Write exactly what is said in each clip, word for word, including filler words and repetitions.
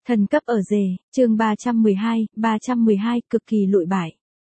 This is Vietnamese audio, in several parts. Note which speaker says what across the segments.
Speaker 1: Thần cấp ở rể, chương ba trăm mười hai, ba trăm mười hai, cực kỳ lụi bại.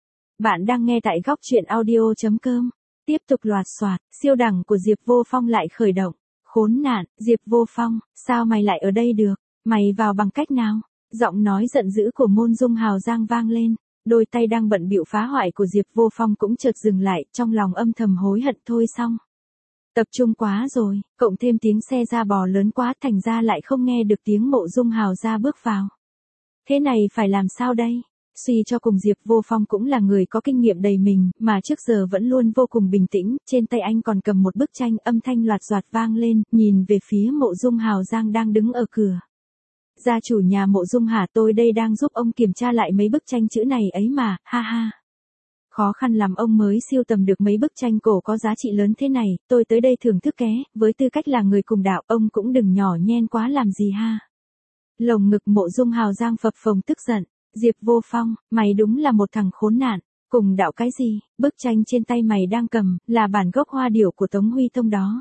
Speaker 1: Bạn đang nghe tại góc truyện audio chấm com. Tiếp tục loạt soạt, siêu đẳng của Diệp Vô Phong lại khởi động. Khốn nạn, Diệp Vô Phong, sao mày lại ở đây được? Mày vào bằng cách nào? Giọng nói giận dữ của Môn Dung Hào Giang vang lên. Đôi tay đang bận bịu phá hoại của Diệp Vô Phong cũng chợt dừng lại, trong lòng âm thầm hối hận thôi xong. Tập trung quá rồi, cộng thêm tiếng xe ra bò lớn quá thành ra lại không nghe được tiếng Mộ Dung Hào ra bước vào. Thế này phải làm sao đây? Suy cho cùng Diệp Vô Phong cũng là người có kinh nghiệm đầy mình, mà trước giờ vẫn luôn vô cùng bình tĩnh, trên tay anh còn cầm một bức tranh, âm thanh loạt soạt vang lên, nhìn về phía Mộ Dung Hào Giang đang đứng ở cửa. Gia chủ nhà Mộ Dung hả, tôi đây đang giúp ông kiểm tra lại mấy bức tranh chữ này ấy mà, ha ha. Khó khăn lắm ông mới siêu tầm được mấy bức tranh cổ có giá trị lớn thế này, tôi tới đây thưởng thức ké, với tư cách là người cùng đạo, ông cũng đừng nhỏ nhen quá làm gì ha. Lồng ngực Mộ Dung Hào Giang phập phồng tức giận, Diệp Vô Phong, mày đúng là một thằng khốn nạn, cùng đạo cái gì, bức tranh trên tay mày đang cầm, là bản gốc hoa điểu của Tống Huy Tông đó.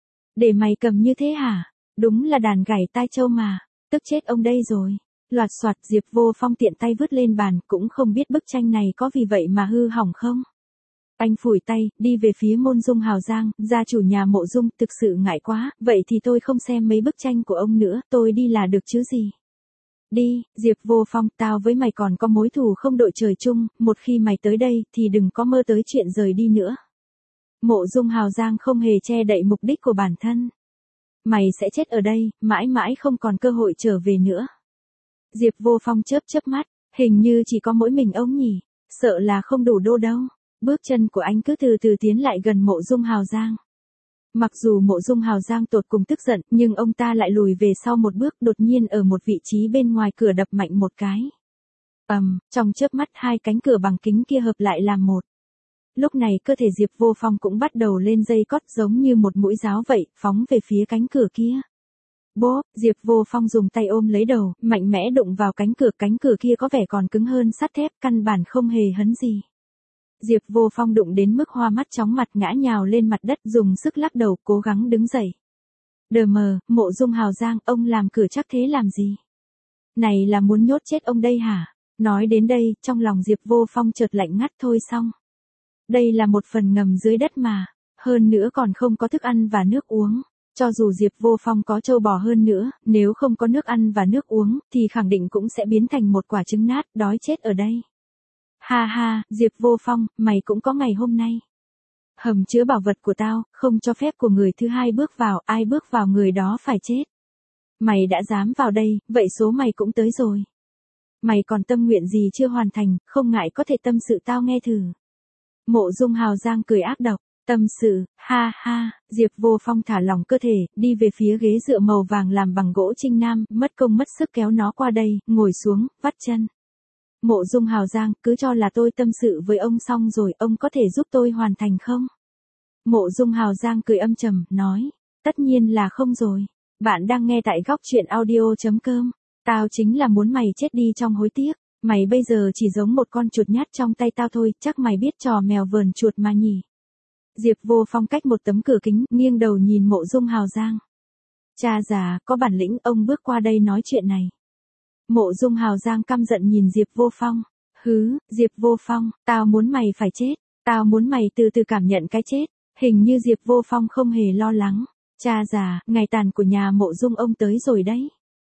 Speaker 1: Để mày cầm như thế hả, đúng là đàn gảy tai trâu mà, tức chết ông đây rồi. Loạt soạt Diệp Vô Phong tiện tay vứt lên bàn, cũng không biết bức tranh này có vì vậy mà hư hỏng không. Anh phủi tay, đi về phía Môn Dung Hào Giang, gia chủ nhà Mộ Dung, thực sự ngại quá, vậy thì tôi không xem mấy bức tranh của ông nữa, tôi đi là được chứ gì. Đi, Diệp Vô Phong, tao với mày còn có mối thù không đội trời chung, một khi mày tới đây thì đừng có mơ tới chuyện rời đi nữa. Mộ Dung Hào Giang không hề che đậy mục đích của bản thân. Mày sẽ chết ở đây, mãi mãi không còn cơ hội trở về nữa. Diệp Vô Phong chớp chớp mắt, hình như chỉ có mỗi mình ông nhỉ, sợ là không đủ đô đâu. Bước chân của anh cứ từ từ tiến lại gần Mộ Dung Hào Giang. Mặc dù Mộ Dung Hào Giang tột cùng tức giận, nhưng ông ta lại lùi về sau một bước, đột nhiên ở một vị trí bên ngoài cửa đập mạnh một cái. Ầm, um, trong chớp mắt hai cánh cửa bằng kính kia hợp lại làm một. Lúc này cơ thể Diệp Vô Phong cũng bắt đầu lên dây cót giống như một mũi giáo vậy, phóng về phía cánh cửa kia. Bố, Diệp Vô Phong dùng tay ôm lấy đầu, mạnh mẽ đụng vào cánh cửa, cánh cửa kia có vẻ còn cứng hơn sắt thép, căn bản không hề hấn gì. Diệp Vô Phong đụng đến mức hoa mắt chóng mặt ngã nhào lên mặt đất, dùng sức lắc đầu, cố gắng đứng dậy. Đờ mờ, Mộ Dung Hào Giang, ông làm cửa chắc thế làm gì? Này là muốn nhốt chết ông đây hả? Nói đến đây, trong lòng Diệp Vô Phong chợt lạnh ngắt thôi xong. Đây là một phần ngầm dưới đất mà, hơn nữa còn không có thức ăn và nước uống. Cho dù Diệp Vô Phong có trâu bò hơn nữa, nếu không có nước ăn và nước uống, thì khẳng định cũng sẽ biến thành một quả trứng nát, đói chết ở đây. Ha ha, Diệp Vô Phong, mày cũng có ngày hôm nay. Hầm chứa bảo vật của tao, không cho phép của người thứ hai bước vào, ai bước vào người đó phải chết. Mày đã dám vào đây, vậy số mày cũng tới rồi. Mày còn tâm nguyện gì chưa hoàn thành, không ngại có thể tâm sự tao nghe thử. Mộ Dung Hào Giang cười ác độc. Tâm sự, ha ha, Diệp Vô Phong thả lỏng cơ thể, đi về phía ghế dựa màu vàng làm bằng gỗ trinh nam, mất công mất sức kéo nó qua đây, ngồi xuống, vắt chân. Mộ Dung Hào Giang, cứ cho là tôi tâm sự với ông xong rồi, ông có thể giúp tôi hoàn thành không? Mộ Dung Hào Giang cười âm trầm, nói, tất nhiên là không rồi. Bạn đang nghe tại góc truyện audio chấm com. Tao chính là muốn mày chết đi trong hối tiếc. Mày bây giờ chỉ giống một con chuột nhát trong tay tao thôi, chắc mày biết trò mèo vờn chuột mà nhỉ. Diệp Vô Phong cách một tấm cửa kính, nghiêng đầu nhìn Mộ Dung Hào Giang. Cha già, có bản lĩnh ông bước qua đây nói chuyện này. Mộ Dung Hào Giang căm giận nhìn Diệp Vô Phong. Hứ, Diệp Vô Phong, tao muốn mày phải chết, tao muốn mày từ từ cảm nhận cái chết. Hình như Diệp Vô Phong không hề lo lắng. Cha già, ngày tàn của nhà Mộ Dung ông tới rồi đấy.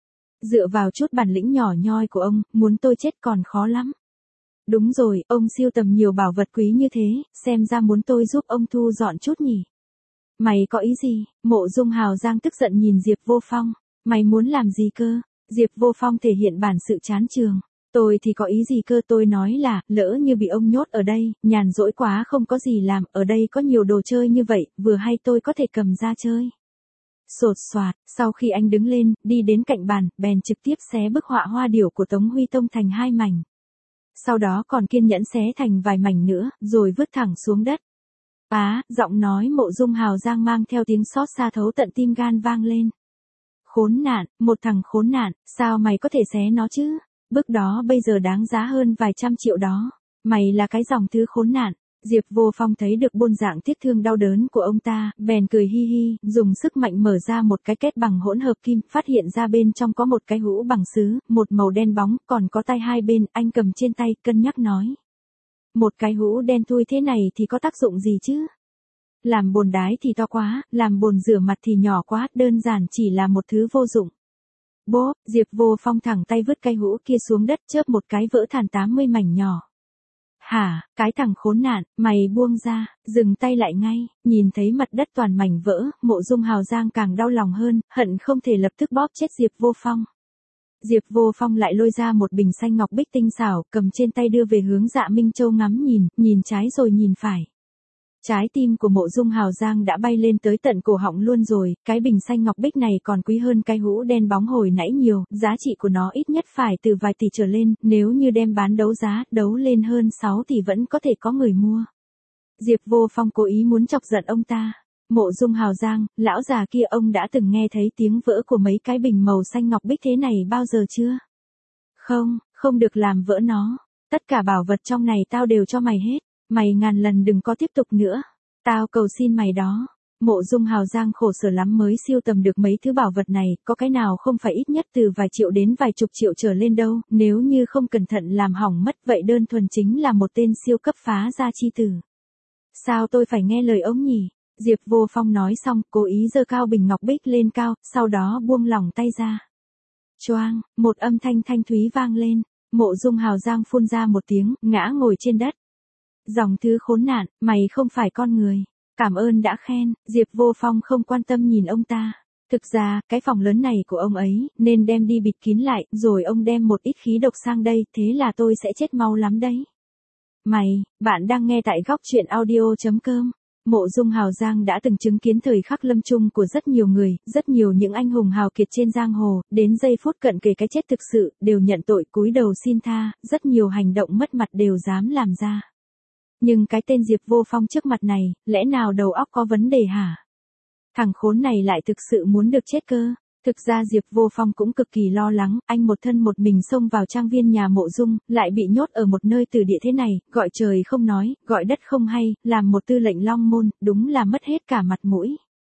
Speaker 1: Dựa vào chút bản lĩnh nhỏ nhoi của ông, muốn tôi chết còn khó lắm. Đúng rồi, ông siêu tầm nhiều bảo vật quý như thế, xem ra muốn tôi giúp ông thu dọn chút nhỉ. Mày có ý gì? Mộ Dung Hào Giang tức giận nhìn Diệp Vô Phong. Mày muốn làm gì cơ? Diệp Vô Phong thể hiện bản sự chán chường. Tôi thì có ý gì cơ, tôi nói là, lỡ như bị ông nhốt ở đây, nhàn rỗi quá không có gì làm, ở đây có nhiều đồ chơi như vậy, vừa hay tôi có thể cầm ra chơi. Sột soạt, sau khi anh đứng lên, đi đến cạnh bàn, bèn trực tiếp xé bức họa hoa điểu của Tống Huy Tông thành hai mảnh. Sau đó còn kiên nhẫn xé thành vài mảnh nữa, rồi vứt thẳng xuống đất. Á, giọng nói Mộ Dung Hào Giang mang theo tiếng xót xa thấu tận tim gan vang lên. Khốn nạn, một thằng khốn nạn, sao mày có thể xé nó chứ? Bức đó bây giờ đáng giá hơn vài trăm triệu đó. Mày là cái dòng thứ khốn nạn. Diệp Vô Phong thấy được buôn dạng tiếc thương đau đớn của ông ta, bèn cười hi hi, dùng sức mạnh mở ra một cái kết bằng hỗn hợp kim, phát hiện ra bên trong có một cái hũ bằng sứ, một màu đen bóng, còn có tay hai bên, anh cầm trên tay, cân nhắc nói. Một cái hũ đen thui thế này thì có tác dụng gì chứ? Làm bồn đái thì to quá, làm bồn rửa mặt thì nhỏ quá, đơn giản chỉ là một thứ vô dụng. Bố, Diệp Vô Phong thẳng tay vứt cái hũ kia xuống đất, chớp một cái vỡ thành tám mươi mảnh nhỏ. Hả, cái thằng khốn nạn, mày buông ra, dừng tay lại ngay, nhìn thấy mặt đất toàn mảnh vỡ, Mộ Dung Hào Giang càng đau lòng hơn, hận không thể lập tức bóp chết Diệp Vô Phong. Diệp Vô Phong lại lôi ra một bình xanh ngọc bích tinh xảo, cầm trên tay đưa về hướng Dạ Minh Châu ngắm nhìn, nhìn trái rồi nhìn phải. Trái tim của Mộ Dung Hào Giang đã bay lên tới tận cổ họng luôn rồi, cái bình xanh ngọc bích này còn quý hơn cái hũ đen bóng hồi nãy nhiều, giá trị của nó ít nhất phải từ vài tỷ trở lên, nếu như đem bán đấu giá, đấu lên hơn sáu tỷ vẫn có thể có người mua. Diệp Vô Phong cố ý muốn chọc giận ông ta. Mộ Dung Hào Giang, lão già kia, ông đã từng nghe thấy tiếng vỡ của mấy cái bình màu xanh ngọc bích thế này bao giờ chưa? Không, không được làm vỡ nó. Tất cả bảo vật trong này tao đều cho mày hết. Mày ngàn lần đừng có tiếp tục nữa. Tao cầu xin mày đó. Mộ Dung Hào Giang khổ sở lắm mới siêu tầm được mấy thứ bảo vật này, có cái nào không phải ít nhất từ vài triệu đến vài chục triệu trở lên đâu, nếu như không cẩn thận làm hỏng mất vậy đơn thuần chính là một tên siêu cấp phá gia chi tử. Sao tôi phải nghe lời ông nhỉ? Diệp Vô Phong nói xong, cố ý giơ cao bình ngọc bích lên cao, sau đó buông lỏng tay ra. Choang, một âm thanh thanh thúy vang lên, Mộ Dung Hào Giang phun ra một tiếng, ngã ngồi trên đất. Dòng thứ khốn nạn, mày không phải con người. Cảm ơn đã khen, Diệp Vô Phong không quan tâm nhìn ông ta. Thực ra, cái phòng lớn này của ông ấy, nên đem đi bịt kín lại, rồi ông đem một ít khí độc sang đây, thế là tôi sẽ chết mau lắm đấy. Mày, bạn đang nghe tại góc truyện audio chấm com. Mộ Dung Hào Giang đã từng chứng kiến thời khắc lâm chung của rất nhiều người, rất nhiều những anh hùng hào kiệt trên giang hồ, đến giây phút cận kề cái chết thực sự, đều nhận tội cúi đầu xin tha, rất nhiều hành động mất mặt đều dám làm ra. Nhưng cái tên Diệp Vô Phong trước mặt này, lẽ nào đầu óc có vấn đề hả? Thằng khốn này lại thực sự muốn được chết cơ. Thực ra Diệp Vô Phong cũng cực kỳ lo lắng, anh một thân một mình xông vào trang viên nhà Mộ Dung, lại bị nhốt ở một nơi từ địa thế này, gọi trời không nói, gọi đất không hay, làm một tư lệnh Long Môn, đúng là mất hết cả mặt mũi.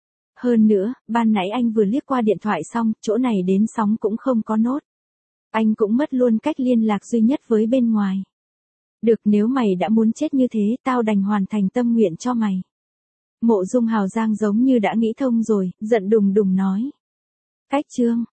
Speaker 1: Hơn nữa, ban nãy anh vừa liếc qua điện thoại xong, chỗ này đến sóng cũng không có nốt. Anh cũng mất luôn cách liên lạc duy nhất với bên ngoài. Được, nếu mày đã muốn chết như thế, tao đành hoàn thành tâm nguyện cho mày. Mộ Dung Hào Giang giống như đã nghĩ thông rồi, giận đùng đùng nói. Cách chương